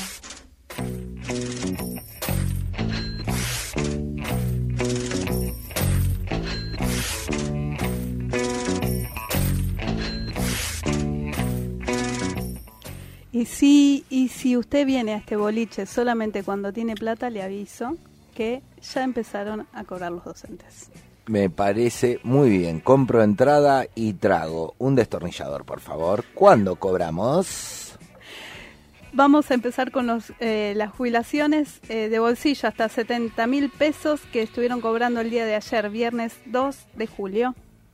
Y si, y si usted viene a este boliche solamente cuando tiene plata, le aviso que ya empezaron a cobrar los docentes. Me parece muy bien. Compro entrada y trago. Un destornillador, por favor. ¿Cuándo cobramos? Vamos a empezar con los, eh, las jubilaciones eh, de bolsillo hasta setenta mil pesos que estuvieron cobrando el día de ayer, viernes dos de julio.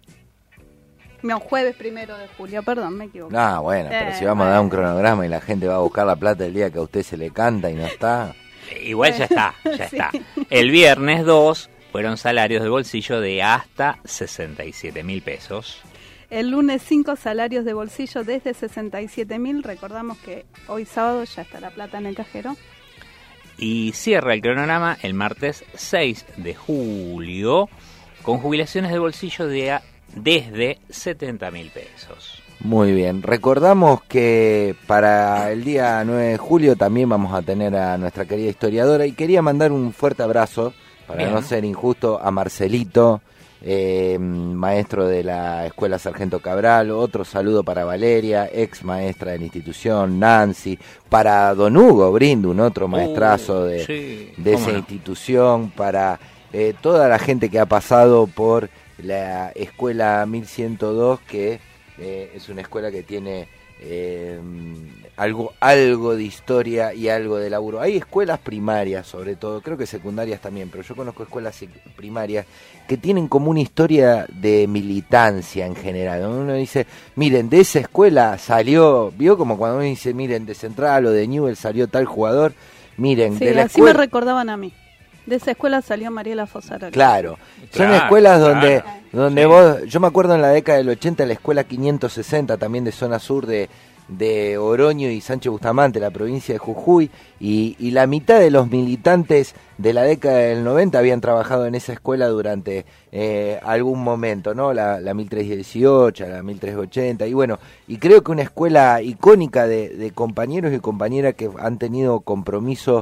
No, jueves primero de julio, perdón, me equivoqué. Ah, bueno, pero Eh, si vamos bueno. a dar un cronograma y la gente va a buscar la plata el día que a usted se le canta y no está. Igual ya está, ya Sí. está. El viernes dos fueron salarios de bolsillo de hasta sesenta y siete mil pesos. El lunes cinco salarios de bolsillo desde sesenta y siete mil. Recordamos que hoy sábado ya está la plata en el cajero. Y cierra el cronograma el martes seis de julio con jubilaciones de bolsillo de a- desde setenta mil pesos. Muy bien. Recordamos que para el día nueve de julio también vamos a tener a nuestra querida historiadora y quería mandar un fuerte abrazo, para Bien. no ser injusto, a Marcelito, eh, maestro de la Escuela Sargento Cabral. Otro saludo para Valeria, ex maestra de la institución, Nancy, para Don Hugo Brindun, otro maestrazo de, sí, de cómo esa no. institución, para eh, toda la gente que ha pasado por la Escuela mil ciento dos, que eh, es una escuela que tiene eh, algo, algo de historia y algo de laburo. Hay escuelas primarias, sobre todo, creo que secundarias también, pero yo conozco escuelas sec- primarias que tienen como una historia de militancia en general. ¿No? Uno dice, miren, de esa escuela salió, vio como cuando uno dice, miren, de Central o de Newell salió tal jugador, miren, Sí, de la así me escuela... recordaban a mí. De esa escuela salió Mariela Fosaroli. Claro, son Claro, escuelas donde, claro. donde Sí. vos, yo me acuerdo en la década del ochenta, la escuela quinientos sesenta, también de zona sur de, de Oroño y Sánchez Bustamante, la provincia de Jujuy, y, y la mitad de los militantes de la década del noventa habían trabajado en esa escuela durante eh, algún momento, ¿no? La, la mil trescientos dieciocho, la mil trescientos ochenta, y bueno, y creo que una escuela icónica de, de compañeros y compañeras que han tenido compromiso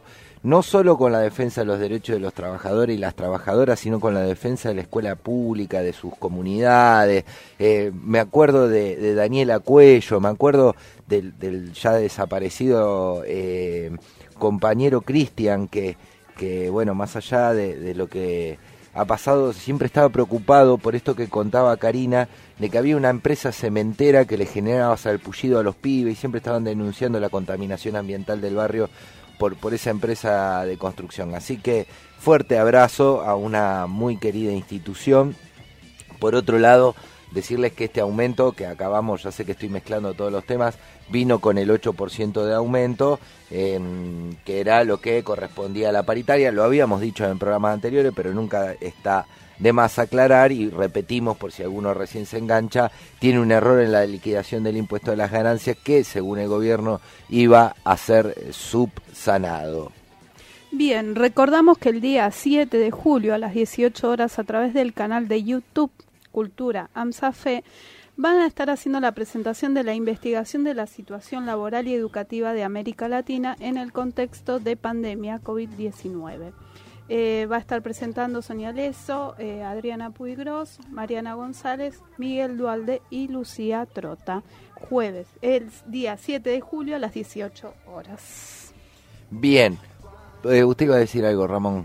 no solo con la defensa de los derechos de los trabajadores y las trabajadoras, sino con la defensa de la escuela pública, de sus comunidades. Eh, me acuerdo de, de Daniela Cuello, me acuerdo del, del ya desaparecido eh, compañero Cristian, que, que, bueno, más allá de, de lo que ha pasado, siempre estaba preocupado por esto que contaba Karina, de que había una empresa cementera que le generaba salpullido a los pibes y siempre estaban denunciando la contaminación ambiental del barrio por, por esa empresa de construcción. Así que fuerte abrazo a una muy querida institución. Por otro lado, decirles que este aumento que acabamos, ya sé que estoy mezclando todos los temas, vino con el ocho por ciento de aumento, eh, que era lo que correspondía a la paritaria. Lo habíamos dicho en programas anteriores, pero nunca está de más aclarar, y repetimos por si alguno recién se engancha, tiene un error en la liquidación del impuesto de las ganancias que, según el gobierno, iba a ser subsanado. Bien, recordamos que el día siete de julio a las dieciocho horas, a través del canal de YouTube Cultura AMSAFE, van a estar haciendo la presentación de la investigación de la situación laboral y educativa de América Latina en el contexto de pandemia COVID diecinueve. Eh, va a estar presentando Sonia Leso, eh, Adriana Puigros, Mariana González, Miguel Dualde y Lucía Trota. Jueves, el día siete de julio a las dieciocho horas. Bien. Eh, usted iba a decir algo, Ramón.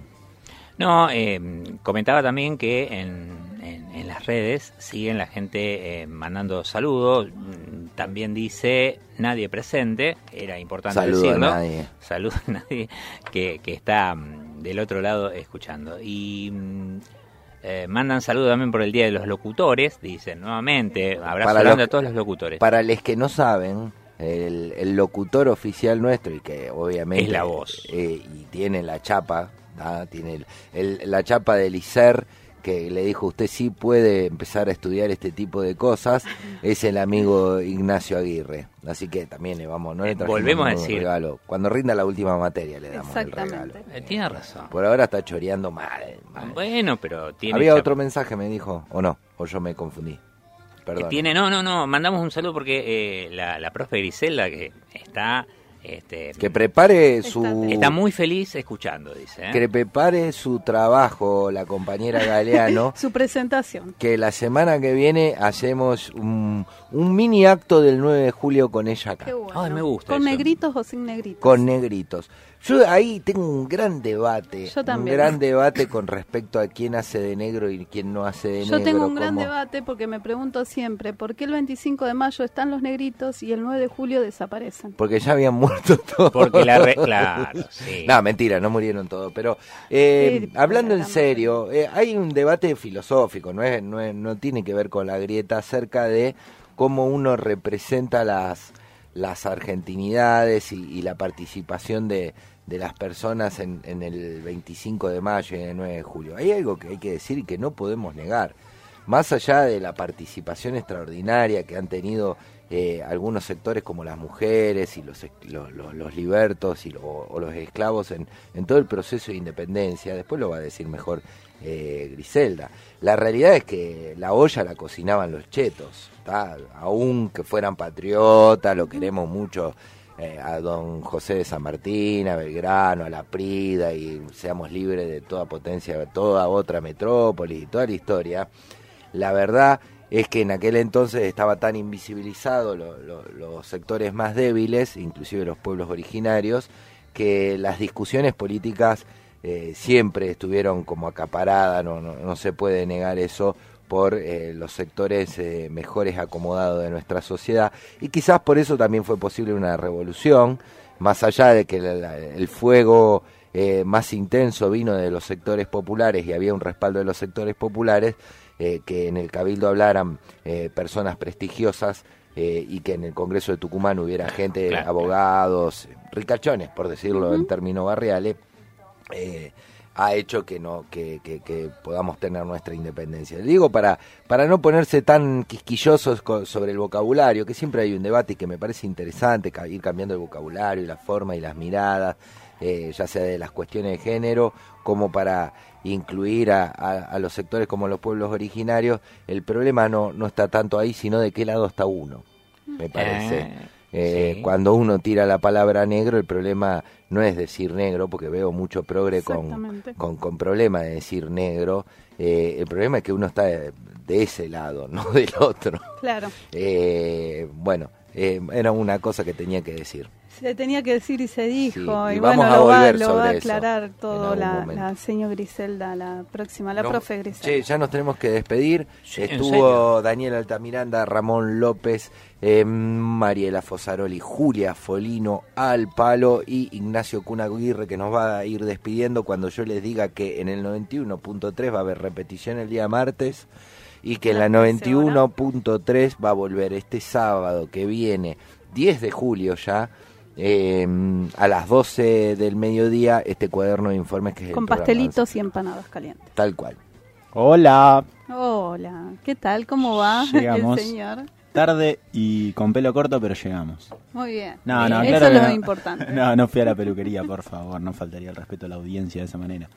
No, eh, comentaba también que en, en, en las redes siguen la gente eh, mandando saludos. También dice nadie presente, era importante Saludo decirlo. a nadie. Saludo a nadie que, que está um, del otro lado escuchando. Y um, eh, mandan saludos también por el Día de los Locutores, dicen nuevamente, abrazo grande a todos los locutores. Para los que no saben, el, el locutor oficial nuestro, y que obviamente es la voz, eh, y tiene la chapa, ¿ah? tiene el, el, la chapa del I C E R, que le dijo usted sí puede empezar a estudiar este tipo de cosas, es el amigo Ignacio Aguirre. Así que también le vamos, no le trajimos volvemos a un decir regalo. Cuando rinda la última materia le damos el regalo. Eh, tiene razón. Por ahora está choreando mal, mal. Bueno, pero tiene... Había chapa. otro mensaje, me dijo, o no, o yo me confundí. Perdón. Tiene, no, no, no, mandamos un saludo porque eh, la, la profe Griselda, que está... Este, que prepare su... Está muy feliz escuchando, dice. ¿eh? Que prepare su trabajo, la compañera Galeano. Su presentación. Que la semana que viene hacemos un, un mini acto del nueve de julio con ella acá. Qué bueno. Ay, me gusta ¿Con eso. negritos o sin negritos? Con negritos. Yo ahí tengo un gran debate. Yo también. Un gran debate con respecto a quién hace de negro y quién no hace de Yo negro. Yo tengo un gran como... debate porque me pregunto siempre, ¿por qué el veinticinco de mayo están los negritos y el nueve de julio desaparecen? Porque ya habían muerto todos. Porque la re... Claro, sí. No, mentira, no murieron todos. Pero eh, Sí, hablando en serio, eh, hay un debate filosófico, no, es, no, es, no tiene que ver con la grieta, acerca de cómo uno representa las, las argentinidades y, y la participación de, de las personas en, en el veinticinco de mayo y en el nueve de julio. Hay algo que hay que decir y que no podemos negar. Más allá de la participación extraordinaria que han tenido eh, algunos sectores como las mujeres y los, los, los, los libertos y lo, o los esclavos en, en todo el proceso de independencia, después lo va a decir mejor eh, Griselda, la realidad es que la olla la cocinaban los chetos, ¿tá? Aún que fueran patriotas, lo queremos mucho eh, a don José de San Martín, a Belgrano, a La Prida, y seamos libres de toda potencia, de toda otra metrópoli, toda la historia. La verdad es que en aquel entonces estaba tan invisibilizado lo, lo, los sectores más débiles, inclusive los pueblos originarios, que las discusiones políticas eh, siempre estuvieron como acaparadas, no, no, no se puede negar eso, por eh, los sectores eh, mejores acomodados de nuestra sociedad, y quizás por eso también fue posible una revolución, más allá de que la, la, el fuego eh, más intenso vino de los sectores populares y había un respaldo de los sectores populares, Eh, que en el Cabildo hablaran eh, personas prestigiosas eh, y que en el Congreso de Tucumán hubiera gente, claro, abogados, ricachones, por decirlo uh-huh. en términos barriales, eh, ha hecho que no que, que, que podamos tener nuestra independencia. Digo, para, para no ponerse tan quisquillosos co- sobre el vocabulario, que siempre hay un debate y que me parece interesante, ca- ir cambiando el vocabulario y la forma y las miradas, eh, ya sea de las cuestiones de género, como para incluir a, a, a los sectores como los pueblos originarios. El problema no, no está tanto ahí, sino de qué lado está uno, me parece. Eh. Eh, Sí. Cuando uno tira la palabra negro, el problema no es decir negro, porque veo mucho progre con, Exactamente. con, con problema de decir negro. Eh, el problema es que uno está de, de ese lado, no del otro. Claro. Eh, bueno, eh, era una cosa que tenía que decir. Se tenía que decir y se dijo. Sí, y y bueno, vamos a lo va, volver lo va a sobre eso aclarar en todo algún la, momento. la señor Griselda, la próxima, la No, profe Griselda. Che, ya nos tenemos que despedir. Sí, ¿en Estuvo serio? Daniel Altamiranda, Ramón López, eh, Mariela Fosaroli, Julia Folino al palo y Ignacio Cunaguirre, que nos va a ir despidiendo cuando yo les diga que en el noventa y uno punto tres va a haber repetición el día martes y que en la noventa y uno punto tres va a volver este sábado que viene, diez de julio ya, eh, a las doce del mediodía, este cuaderno de informes que es el Con programa pastelitos y empanadas calientes. tal cual. Hola. Hola, ¿qué tal? ¿Cómo va Llegamos. el señor? Tarde y con pelo corto, pero llegamos. Muy bien. No, no, Eso claro es que lo no. importante. No, no fui a la peluquería, por favor, no faltaría el respeto a la audiencia de esa manera.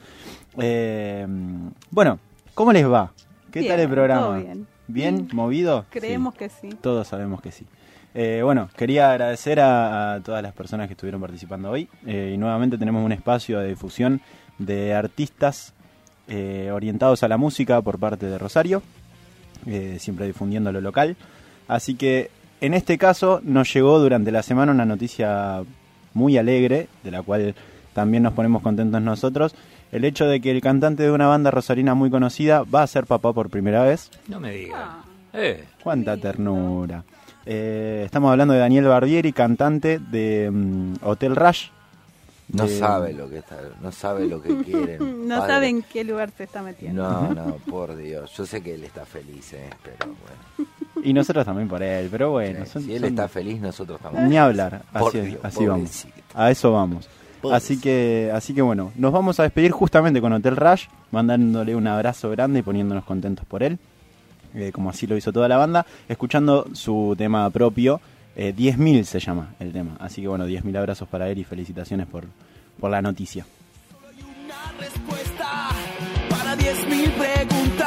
Eh, bueno, ¿cómo les va? ¿Qué Bien, tal el programa? todo bien. ¿Bien? ¿Movido? Creemos Sí. que sí. Todos sabemos que sí. Eh, bueno, quería agradecer a, a todas las personas que estuvieron participando hoy eh, y nuevamente tenemos un espacio de difusión de artistas eh, orientados a la música por parte de Rosario, eh, siempre difundiendo lo local. Así que en este caso nos llegó durante la semana una noticia muy alegre, de la cual también nos ponemos contentos nosotros, el hecho de que el cantante de una banda rosarina muy conocida va a ser papá por primera vez. No me digas. Eh. Cuánta ternura. Eh, estamos hablando de Daniel Barbieri, cantante de um, Hotel Rush. No de- sabe lo que está, no sabe lo que quieren. No padre. sabe en qué lugar se está metiendo. No, no, por Dios. Yo sé que él está feliz, eh, pero bueno. Y nosotros también por él, pero bueno. Sí, son- si él son- está feliz, nosotros estamos. Ni hablar, Por así, Dios, así vamos. pobrecito. A eso vamos. Así que, así que bueno, nos vamos a despedir justamente con Hotel Rush, mandándole un abrazo grande y poniéndonos contentos por él, eh, como así lo hizo toda la banda, escuchando su tema propio, eh, diez mil se llama el tema. Así que bueno, diez mil abrazos para él y felicitaciones por, por la noticia. Respuesta para diez mil preguntas.